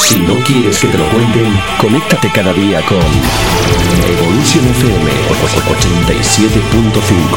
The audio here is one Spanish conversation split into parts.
Si no quieres que te lo cuenten, conéctate cada día con Evolution FM 87.5.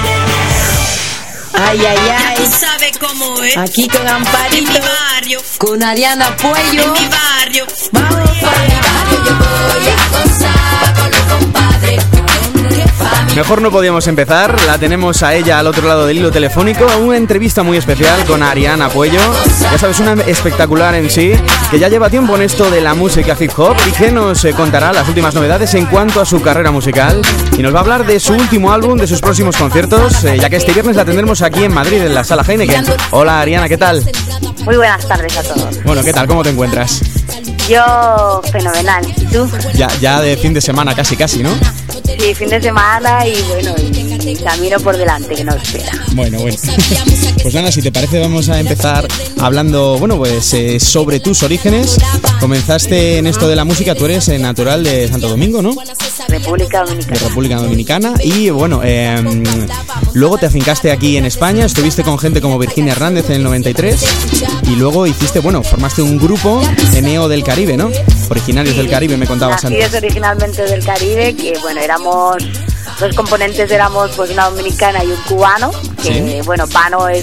Ay, ay, ay. Ya tú sabes cómo es. Aquí con Amparito. En mi barrio. Con Ariana Puello. En mi barrio. Vamos para mi barrio, yo voy a gozar con los compadres. Mejor no podíamos empezar, la tenemos a ella al otro lado del hilo telefónico, una entrevista muy especial con Ariana Puello, ya sabes, una espectacular en sí, que ya lleva tiempo en esto de la música hip hop y que nos contará las últimas novedades en cuanto a su carrera musical y nos va a hablar de su último álbum, de sus próximos conciertos, ya que este viernes la tendremos aquí en Madrid, en la Sala Heineken. Hola Ariana, ¿qué tal? Muy buenas tardes a todos. Bueno, ¿qué tal? ¿Cómo te encuentras? Yo, fenomenal. ¿Y tú? Ya de fin de semana casi, ¿no? Sí, fin de semana y bueno, y camino por delante que nos espera. Bueno. Pues nada, si te parece vamos a empezar hablando, sobre tus orígenes. Comenzaste en esto de la música, tú eres natural de Santo Domingo, ¿no? República Dominicana. De República Dominicana. Y luego te afincaste aquí en España, estuviste con gente como Virginia Hernández en el 93 y luego formaste un grupo, Eneo del Caribe, ¿no? Originarios del Caribe, me contabas antes. Así es, originalmente del Caribe, que éramos dos componentes, éramos pues una dominicana y un cubano, que Pano es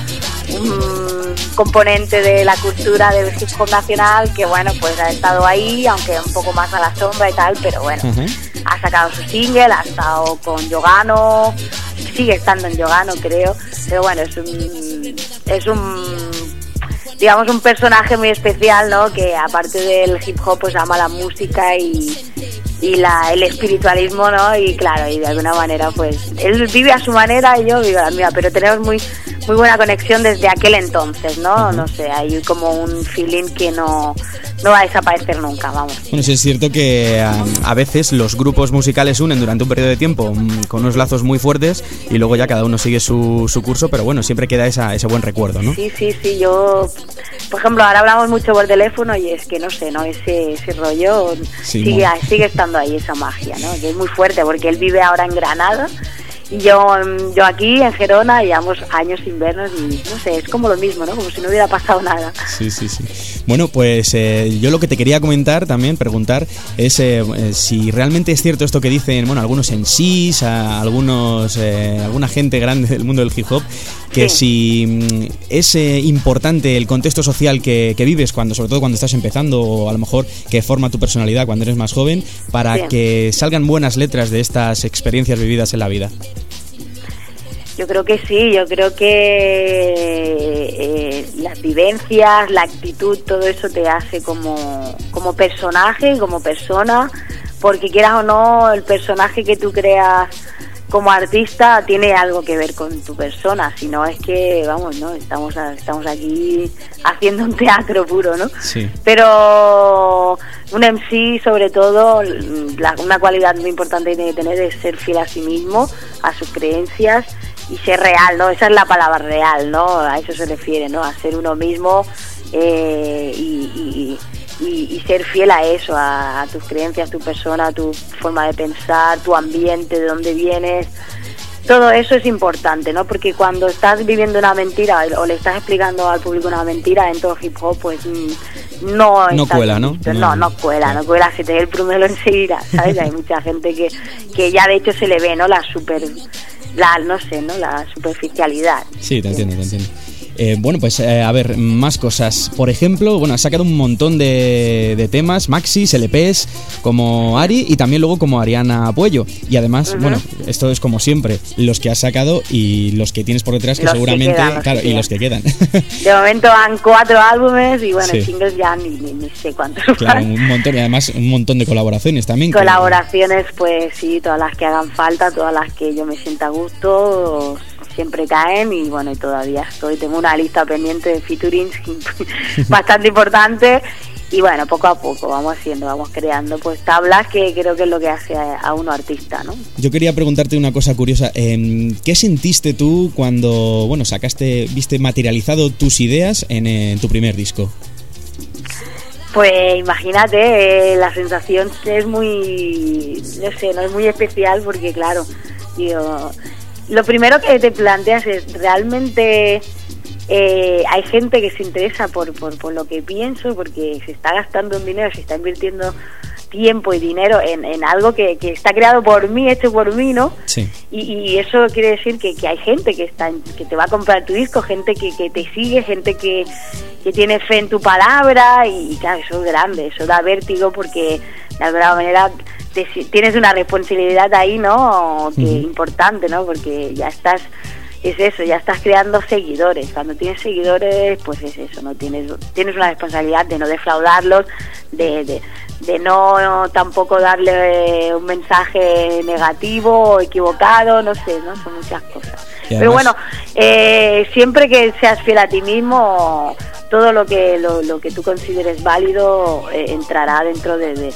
un componente de la cultura del hip hop nacional que ha estado ahí, aunque un poco más a la sombra y tal, pero ha sacado su single, ha estado con Yogano, sigue estando en Yogano creo, pero es un personaje muy especial, ¿no? Que aparte del hip hop pues ama la música y el espiritualismo, ¿no? Y claro, y de alguna manera pues él vive a su manera y yo vivo a la mía, pero tenemos muy buena conexión desde aquel entonces, ¿no? No sé, hay como un feeling que no va a desaparecer nunca, vamos. Bueno, sí es cierto que a veces los grupos musicales unen durante un periodo de tiempo con unos lazos muy fuertes y luego ya cada uno sigue su curso, pero bueno, siempre queda ese buen recuerdo, ¿no? Sí, yo, por ejemplo, ahora hablamos mucho por teléfono y es que no sé, ¿no? Ese rollo sigue estando ahí, esa magia, ¿no? Que es muy fuerte porque él vive ahora en Granada. Y yo aquí en Gerona llevamos años sin vernos y no sé, es como lo mismo, ¿no? Como si no hubiera pasado nada. Sí. Bueno, pues yo lo que te quería preguntar es si realmente es cierto esto que dicen, algunos MCs, alguna gente grande del mundo del hip hop, que si es importante el contexto social que vives sobre todo cuando estás empezando o a lo mejor que forma tu personalidad cuando eres más joven para que salgan buenas letras de estas experiencias vividas en la vida. Yo creo que sí, yo creo que las vivencias, la actitud, todo eso te hace como personaje, como persona, porque quieras o no, el personaje que tú creas como artista tiene algo que ver con tu persona, si no es que, estamos aquí haciendo un teatro puro, ¿no? Sí. Pero un MC, sobre todo, una cualidad muy importante que tiene que tener es ser fiel a sí mismo, a sus creencias y ser real, ¿no? Esa es la palabra real, ¿no? A eso se refiere, ¿no? A ser uno mismo y ser fiel a eso, a tus creencias, tu persona, tu forma de pensar, tu ambiente, de dónde vienes. Todo eso es importante, ¿no? Porque cuando estás viviendo una mentira o le estás explicando al público una mentira en todo hip hop, pues no cuela, ¿no? No cuela, se te ve el prumelo enseguida, ¿sabes? Hay mucha gente que ya de hecho se le ve, ¿no? La superficialidad. Sí, te entiendo. A ver, más cosas. Por ejemplo, has sacado un montón de temas, maxis, LPs, como Ari y también luego como Ariana Puello. Y además, esto es como siempre, los que has sacado y los que tienes por detrás, que seguramente, y los que quedan. De momento van 4 álbumes y singles ya ni sé cuántos. Claro, un montón, y además un montón de colaboraciones también. Colaboraciones, pues sí, todas las que hagan falta, todas las que yo me sienta a gusto, siempre caen y todavía tengo una lista pendiente de featurings bastante importante y poco a poco vamos creando pues tablas que creo que es lo que hace a uno artista, ¿no? Yo quería preguntarte una cosa curiosa, ¿qué sentiste tú cuando viste materializado tus ideas en tu primer disco? Pues imagínate, la sensación es muy, no es muy especial porque claro, lo primero que te planteas es, ¿realmente hay gente que se interesa por lo que pienso, porque se está gastando un dinero, se está invirtiendo tiempo y dinero en algo que está creado por mí, hecho por mí, ¿no? Sí. Y eso quiere decir que hay gente que te va a comprar tu disco, gente que te sigue, gente que tiene fe en tu palabra, y claro, eso es grande, eso da vértigo, porque de alguna manera tienes una responsabilidad ahí, ¿no? Que importante, ¿no? Porque ya estás creando seguidores. Cuando tienes seguidores, pues es eso, ¿no? Tienes una responsabilidad de no defraudarlos, de no tampoco darle un mensaje negativo o equivocado, no sé, ¿no? Son muchas cosas. Pero bueno, siempre que seas fiel a ti mismo, todo lo que tú consideres válido entrará dentro de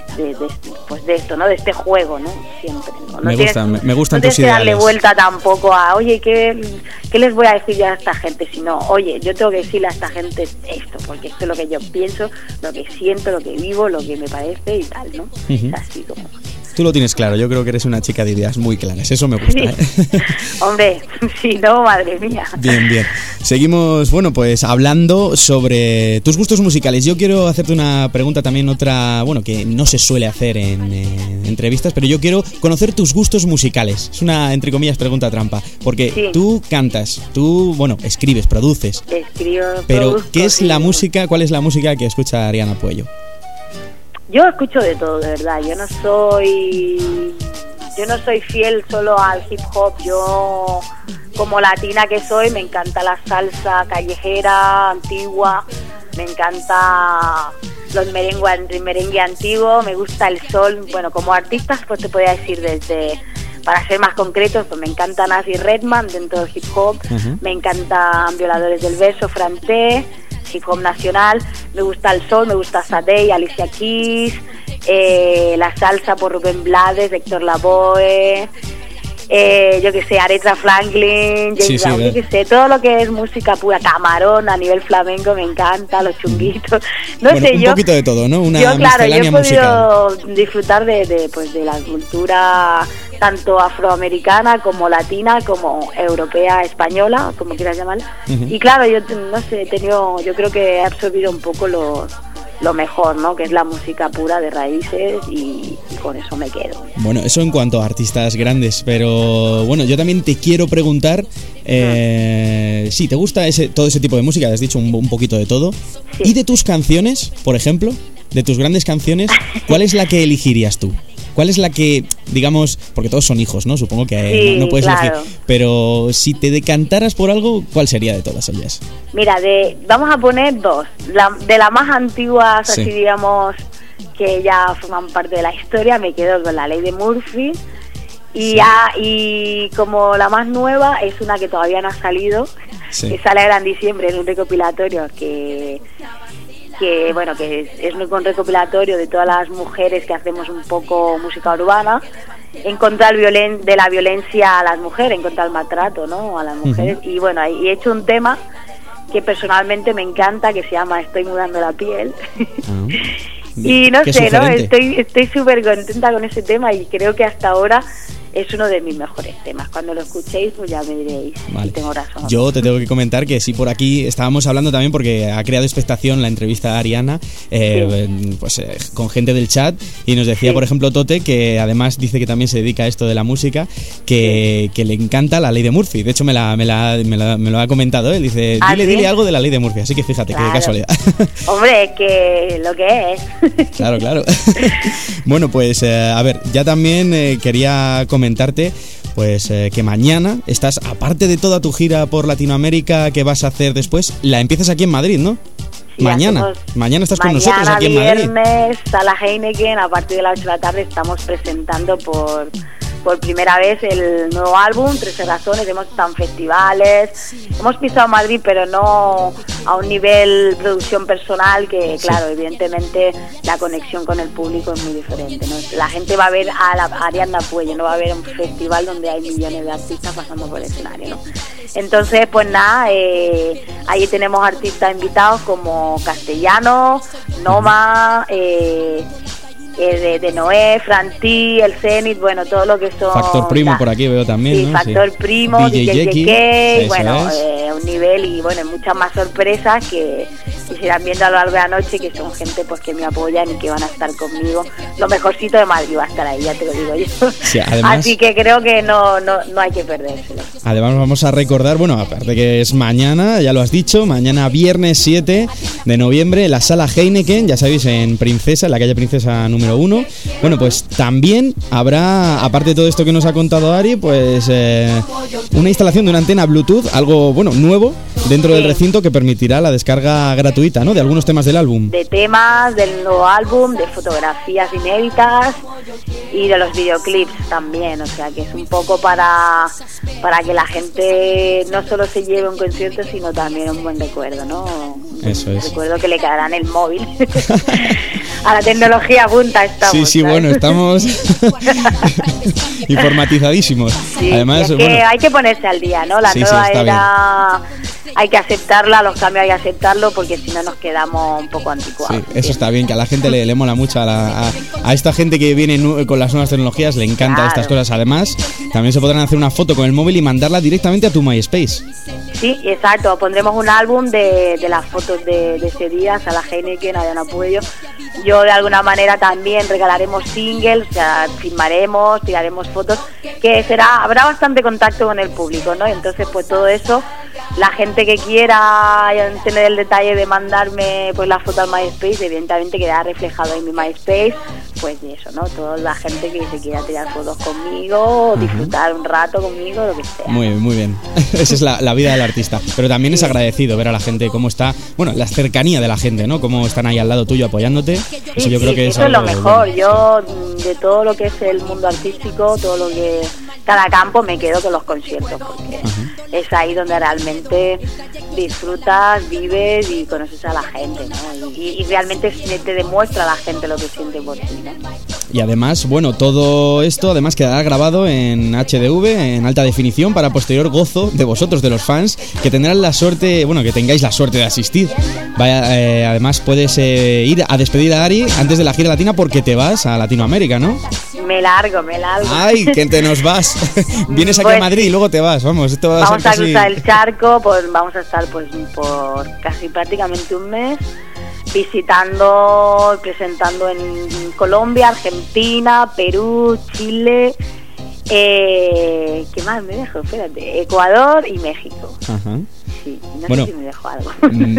esto, ¿no? De este juego, ¿no? Siempre, ¿no? Me gustan tus ideales. No tienes que darle vuelta tampoco a, oye, ¿qué les voy a decir ya a esta gente? Sino, oye, yo tengo que decirle a esta gente esto, porque esto es lo que yo pienso, lo que siento, lo que vivo, lo que me parece y tal, ¿no? Es así como... Tú lo tienes claro, yo creo que eres una chica de ideas muy claras, eso me gusta. Sí. Hombre, si no, madre mía. Bien. Seguimos, bueno, pues hablando sobre tus gustos musicales. Yo quiero hacerte una pregunta también, otra, bueno, que no se suele hacer en entrevistas, pero yo quiero conocer tus gustos musicales. Es una, entre comillas, pregunta trampa, porque tú cantas, tú, bueno, escribes, produces. Escribo, pero produzco, ¿qué es la música, cuál es la música que escucha Ariana Puello? Yo escucho de todo, de verdad. Yo no soy fiel solo al hip hop. Yo, como latina que soy, me encanta la salsa callejera, antigua, me encanta los merengue antiguo, me gusta el soul. Bueno, como artistas, pues te podría decir para ser más concretos, pues me encanta Nazi Redman dentro del hip hop, me encantan Violadores del Verso, Franté, hip hop nacional, me gusta el soul, me gusta Sade, Alicia Keys, la salsa por Rubén Blades, Héctor Lavoe, yo que sé, Aretha Franklin, James Brown, yo que sé, todo lo que es música pura, Camarón a nivel flamenco me encanta, los chunguitos, no bueno, sé, un poquito de todo, ¿no? Yo he podido disfrutar de la cultura tanto afroamericana como latina, como europea, española, como quieras llamarla. Y claro, yo no sé, yo creo que he absorbido un poco lo mejor, ¿no? Que es la música pura de raíces, y con eso me quedo. Bueno, eso en cuanto a artistas grandes, pero bueno, yo también te quiero preguntar, sí, ¿te gusta todo ese tipo de música? Has dicho un poquito de todo. Sí. ¿Y de tus canciones, por ejemplo, de tus grandes canciones, cuál es la que elegirías tú? ¿Cuál es la que, digamos, porque todos son hijos, ¿no? Supongo que no puedes elegir, pero si te decantaras por algo, ¿cuál sería de todas ellas? Mira, vamos a poner dos. De las más antiguas, así digamos, que ya forman parte de la historia, me quedo con La Ley de Murphy. Y como la más nueva es una que todavía no ha salido, que sale ahora en diciembre, en un recopilatorio que bueno, que es un recopilatorio de todas las mujeres que hacemos un poco música urbana en contra de la violencia a las mujeres, en contra del maltrato, ¿no? A las mujeres. Y bueno, y he hecho un tema que personalmente me encanta, que se llama Estoy mudando la piel. Y no sé, ¿no? Estoy súper contenta con ese tema, y creo que hasta ahora es uno de mis mejores temas. Cuando lo escuchéis, pues ya me diréis si tengo razón. Yo te tengo que comentar que sí, por aquí estábamos hablando también, porque ha creado expectación la entrevista a Ariana, con gente del chat, y nos decía, por ejemplo, Tote, que además dice que también se dedica a esto de la música, que le encanta La Ley de Murphy. De hecho, me lo ha comentado él. Dice, dile algo de La Ley de Murphy. Así que fíjate, qué casualidad. Hombre, que lo que es. Claro. Bueno, pues a ver, ya también quería comentarte pues que mañana estás, aparte de toda tu gira por Latinoamérica que vas a hacer después, la empiezas aquí en Madrid, ¿no? Sí, mañana estás con nosotros aquí en Madrid. Viernes, Sala Heineken, a partir de las 8 de la tarde estamos presentando por primera vez el nuevo álbum, 13 razones. Hemos estado en festivales, hemos pisado Madrid, pero no a un nivel producción personal, que claro, evidentemente la conexión con el público es muy diferente, ¿no? La gente va a ver a Ariana Puello, no va a ver un festival donde hay millones de artistas pasando por el escenario, ¿no? Entonces, pues nada, ahí tenemos artistas invitados como Castellano, Noma, de Noé, Franti, el Zenith, bueno, todo lo que son... Factor Primo por aquí veo también, sí, ¿no? Factor Primo, DJ Jeki, JK, bueno, es. un nivel y bueno, muchas más sorpresas que se irán viendo a lo largo de la noche, que son gente pues que me apoyan y que van a estar conmigo. Lo mejorcito de Madrid va a estar ahí, ya te lo digo yo. Sí, además, así que creo que no hay que perdérselo. Además vamos a recordar, bueno, aparte que es mañana, ya lo has dicho, mañana viernes 7 de noviembre en la Sala Heineken, ya sabéis, en Princesa, en la calle Princesa número 1. Bueno, pues también habrá, aparte de todo esto que nos ha contado Ari, pues una instalación de una antena Bluetooth, algo, bueno, nuevo, dentro del recinto que permitirá la descarga gratuita, ¿no?, de algunos temas del álbum. De temas del nuevo álbum, de fotografías inéditas y de los videoclips también, o sea que es un poco para que la gente no solo se lleve un concierto, sino también un buen recuerdo, ¿no? Eso es. Recuerdo que le quedará en el móvil. A la tecnología punta estamos. Sí, ¿sabes? bueno, estamos informatizadísimos. Sí, además, es que bueno, hay que ponerse al día, ¿no? La nueva está era hay que aceptarla, los cambios hay que aceptarlo, porque si no nos quedamos un poco anticuados. Sí, eso está bien, que a la gente le mola mucho, a esta gente que viene con las nuevas tecnologías le encanta estas cosas. Además, también se podrán hacer una foto con el móvil y mandarla directamente a tu MySpace. Sí, exacto, pondremos un álbum de las fotos de ese día, a la Heineken, a Diana Puello. Yo de alguna manera también regalaremos singles, o sea, filmaremos, tiraremos fotos, que habrá bastante contacto con el público, ¿no? Entonces, pues todo eso, la gente que quiera tener el detalle de mandarme pues la foto al MySpace, evidentemente quedará reflejado en mi MySpace, pues de eso, ¿no? Toda la gente que se quiera tirar fotos conmigo, disfrutar un rato conmigo, lo que sea. Muy bien, muy bien. Esa es la vida del artista. Pero también es agradecido ver a la gente cómo está, bueno, la cercanía de la gente, ¿no? Cómo están ahí al lado tuyo apoyándote. Eso yo creo que eso es lo mejor. Bueno, yo de todo lo que es el mundo artístico, todo lo que cada campo, me quedo con los conciertos, porque es ahí donde realmente disfrutas, vives y conoces a la gente, ¿no? Y realmente te demuestra a la gente lo que siente por ti, ¿no? Y además, bueno, todo esto además quedará grabado en HDV, en alta definición, para posterior gozo de vosotros, de los fans, que tendrán la suerte, bueno, que tengáis la suerte de asistir. Vaya, además puedes ir a despedir a Ari antes de la gira latina, porque te vas a Latinoamérica, ¿no? Me largo. ¡Ay, que te nos vas! Vienes aquí a Madrid y luego te vas, vamos. Esto va vamos a a ser cruzar el charco, pues vamos a estar pues por casi prácticamente un mes, visitando, presentando en Colombia, Argentina, Perú, Chile, ¿qué más me dejo? Espérate, Ecuador y México. Ajá. Sí, no bueno, sé si me dejo algo.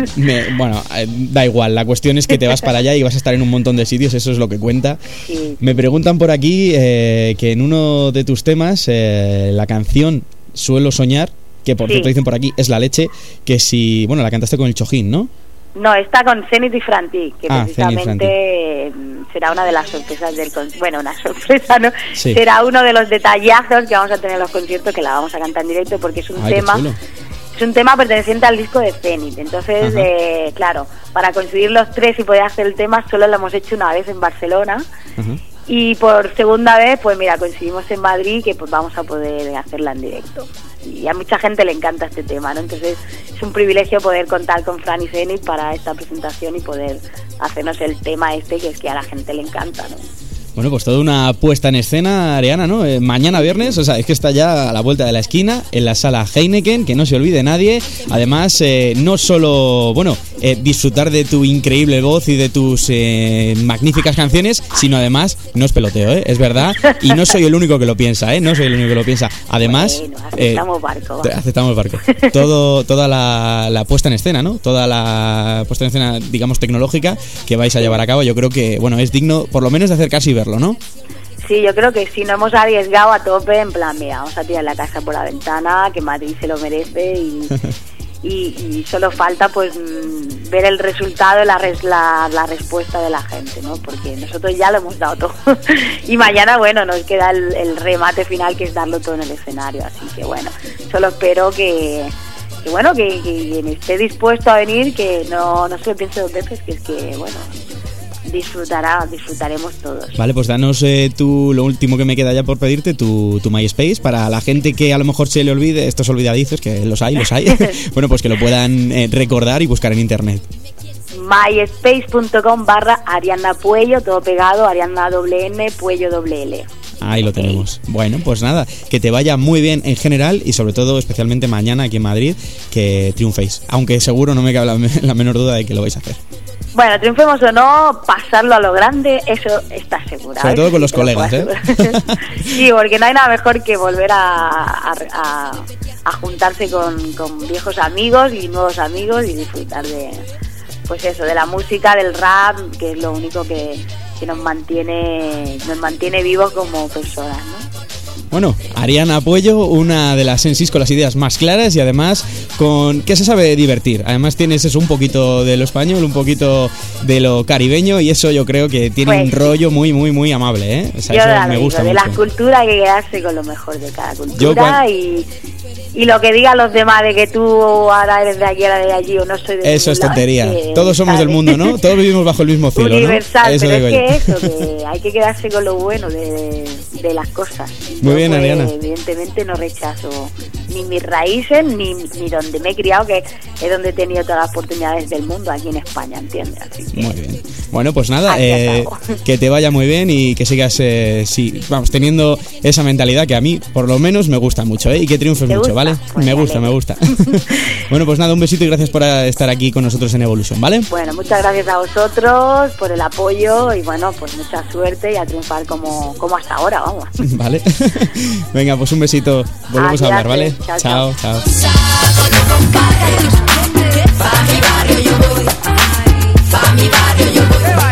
Da igual, la cuestión es que te vas para allá y vas a estar en un montón de sitios, eso es lo que cuenta. Sí. Me preguntan por aquí que en uno de tus temas, la canción Suelo Soñar, que por cierto dicen por aquí, es la leche, que si, bueno, la cantaste con el Chojín, ¿no? No, está con Zenith y Franti, que precisamente Zenith, será una de las sorpresas del bueno, una sorpresa, ¿no? Sí. Será uno de los detallazos que vamos a tener en los conciertos, que la vamos a cantar en directo, porque es un tema... Es un tema perteneciente al disco de Zenith. Entonces, claro, para conseguir los tres y poder hacer el tema, solo lo hemos hecho una vez en Barcelona. Y por segunda vez, pues mira, coincidimos en Madrid, que pues vamos a poder hacerla en directo. Y a mucha gente le encanta este tema, ¿no? Entonces es un privilegio poder contar con Fran y Zenith para esta presentación y poder hacernos el tema que es que a la gente le encanta, ¿no? Bueno, pues toda una puesta en escena, Ariana, ¿no? Mañana viernes, o sea, es que está ya a la vuelta de la esquina, en la Sala Heineken, que no se olvide nadie. Además, no solo, bueno, disfrutar de tu increíble voz y de tus magníficas canciones, sino además, no es peloteo, es verdad, y no soy el único que lo piensa, no soy el único que lo piensa. Además, bueno, aceptamos barco. Aceptamos barco. Toda la puesta en escena, ¿no? Toda la puesta en escena, digamos, tecnológica que vais a llevar a cabo, yo creo que, bueno, es digno, por lo menos, de acercarse y verlo, ¿no? Sí, yo creo que sí, nos hemos arriesgado a tope, en plan, mira, vamos a tirar la casa por la ventana, que Madrid se lo merece y solo falta pues ver el resultado, la respuesta de la gente, ¿no? Porque nosotros ya lo hemos dado todo y mañana, bueno, nos queda el remate final, que es darlo todo en el escenario, así que bueno, solo espero que quien esté dispuesto a venir, que no se lo piense dos veces, que es que, bueno, disfrutaremos todos. Vale, pues danos lo último que me queda ya por pedirte, tu MySpace, para la gente que a lo mejor se le olvide, estos olvidadizos, que los hay, bueno, pues que lo puedan recordar y buscar en internet. myspace.com/Ariadna Puello, todo pegado, Ariadna N Puello L. Ahí lo tenemos. Bueno, pues nada, que te vaya muy bien en general y sobre todo, especialmente mañana aquí en Madrid, que triunféis. Aunque seguro no me cabe la menor duda de que lo vais a hacer. Bueno, triunfemos o no, pasarlo a lo grande, eso está asegurado. Sobre todo con los colegas, ¿eh? Sí, porque no hay nada mejor que volver a juntarse con viejos amigos y nuevos amigos y disfrutar de, pues eso, de la música, del rap, que es lo único que nos mantiene vivos como personas, ¿no? Bueno, Ariadna Puello, una de las MCs con las ideas más claras y además con que se sabe divertir. Además tienes eso, un poquito de lo español, un poquito de lo caribeño y eso yo creo que tiene Pues, un rollo muy, muy, muy amable, ¿eh? O sea, yo eso la me digo, gusta de mucho. las culturas hay que quedarse con lo mejor de cada cultura Yo y lo que digan los demás de que tú ahora eres de aquí, ahora de allí o no soy de Eso es ningún lado, tontería. que, Todos somos del ¿sabes? mundo, ¿no? Todos vivimos bajo el mismo cielo, ¿no? Universal, Eso pero digo yo. es que eso, que hay que quedarse con lo bueno de las cosas. Muy Yo, bien, pues, Ariadna. evidentemente no rechazo ni mis raíces ni donde me he criado, que es donde he tenido todas las oportunidades del mundo aquí en España, ¿entiendes? Así que, Muy bien. Bueno, pues nada, Aquí acabo. que te vaya muy bien y que sigas teniendo esa mentalidad que a mí, por lo menos, me gusta mucho, ¿eh? Y que triunfes ¿Te mucho, gusta? ¿vale? Pues me me gusta, me alegro. gusta. Bueno, pues nada, un besito y gracias por estar aquí con nosotros en Evolution, ¿vale? Bueno, muchas gracias a vosotros por el apoyo y bueno, pues mucha suerte y a triunfar como hasta ahora, vamos. Vale. Venga, pues un besito. Volvemos a hablar, ¿vale? Chao, chao. Chao. Pa' mi barrio yo voy, pa' mi barrio yo voy.